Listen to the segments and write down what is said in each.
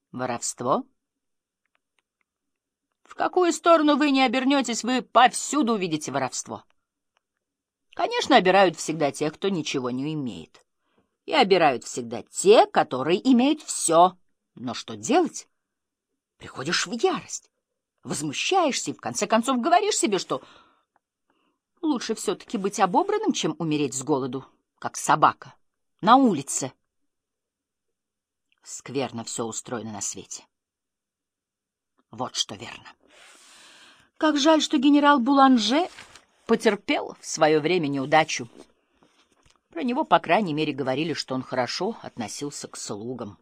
Воровство? В какую сторону вы не обернетесь, вы повсюду увидите воровство. Конечно, обирают всегда тех, кто ничего не имеет. И обирают всегда те, которые имеют все. Но что делать? Приходишь в ярость, возмущаешься и в конце концов говоришь себе, что лучше все-таки быть обобранным, чем умереть с голоду, как собака, на улице. Скверно все устроено на свете. Вот что верно. Как жаль, что генерал Буланже потерпел в свое время неудачу. Про него, по крайней мере, говорили, что он хорошо относился к слугам.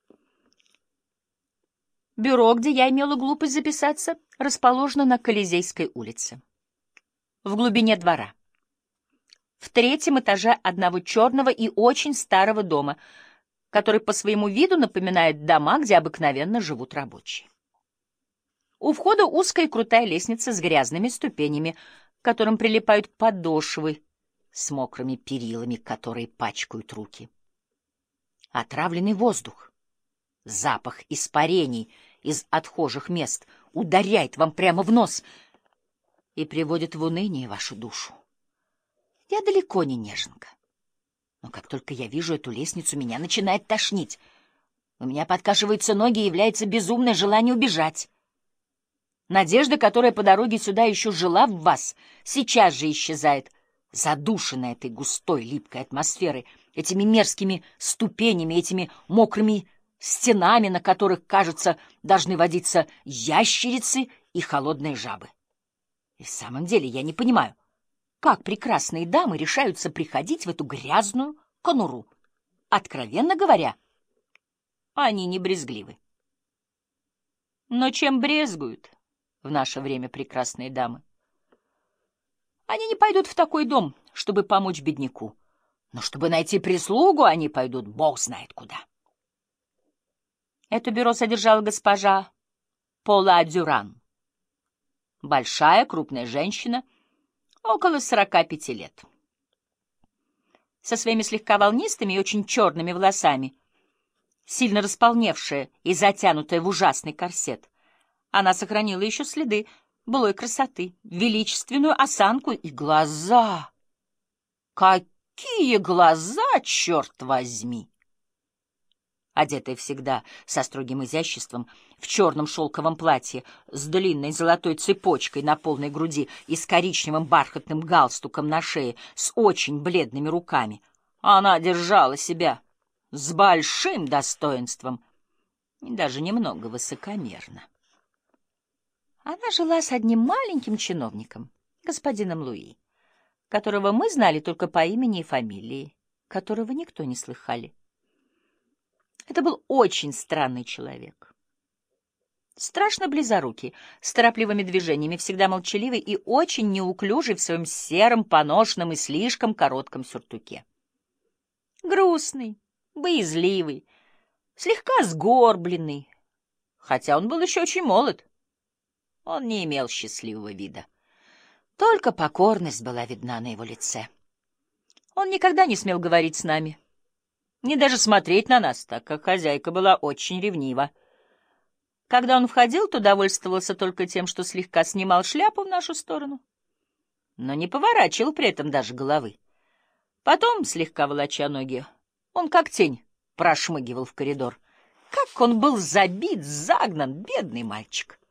Бюро, где я имела глупость записаться, расположено на Колизейской улице, в глубине двора, в 3-м этаже одного черного и очень старого дома, который по своему виду напоминает дома, где обыкновенно живут рабочие. У входа узкая и крутая лестница с грязными ступенями, к которым прилипают подошвы с мокрыми перилами, которые пачкают руки. Отравленный воздух, запах испарений из отхожих мест ударяет вам прямо в нос и приводит в уныние вашу душу. Я далеко не неженка, но как только я вижу эту лестницу, меня начинает тошнить. У меня подкашиваются ноги и является безумное желание убежать. Надежда, которая по дороге сюда еще жила в вас, сейчас же исчезает, задушенная этой густой, липкой атмосферой, этими мерзкими ступенями, этими мокрыми стенами, на которых, кажется, должны водиться ящерицы и холодные жабы. И в самом деле я не понимаю, как прекрасные дамы решаются приходить в эту грязную конуру. Откровенно говоря, они не брезгливы. Но чем брезгуют в наше время прекрасные дамы? Они не пойдут в такой дом, чтобы помочь бедняку, но чтобы найти прислугу, они пойдут бог знает куда. Это бюро содержала госпожа Пола Дюран. Большая, крупная женщина, около 45 лет. Со своими слегка волнистыми и очень черными волосами, сильно располневшая и затянутая в ужасный корсет, она сохранила еще следы былой красоты, величественную осанку и глаза. Какие глаза, черт возьми! Одетая всегда со строгим изяществом, в черном шелковом платье, с длинной золотой цепочкой на полной груди и с коричневым бархатным галстуком на шее, с очень бледными руками, она держала себя с большим достоинством и даже немного высокомерно. Она жила с одним маленьким чиновником, господином Луи, которого мы знали только по имени и фамилии, которого никто не слыхали. Это был очень странный человек. Страшно близорукий, с торопливыми движениями, всегда молчаливый и очень неуклюжий в своем сером, поношенном и слишком коротком сюртуке. Грустный, боязливый, слегка сгорбленный, хотя он был еще очень молод. Он не имел счастливого вида. Только покорность была видна на его лице. Он никогда не смел говорить с нами, ни даже смотреть на нас, так как хозяйка была очень ревнива. Когда он входил, то довольствовался только тем, что слегка снимал шляпу в нашу сторону, но не поворачивал при этом даже головы. Потом, слегка волоча ноги, он как тень прошмыгивал в коридор. Как он был забит, загнан, бедный мальчик!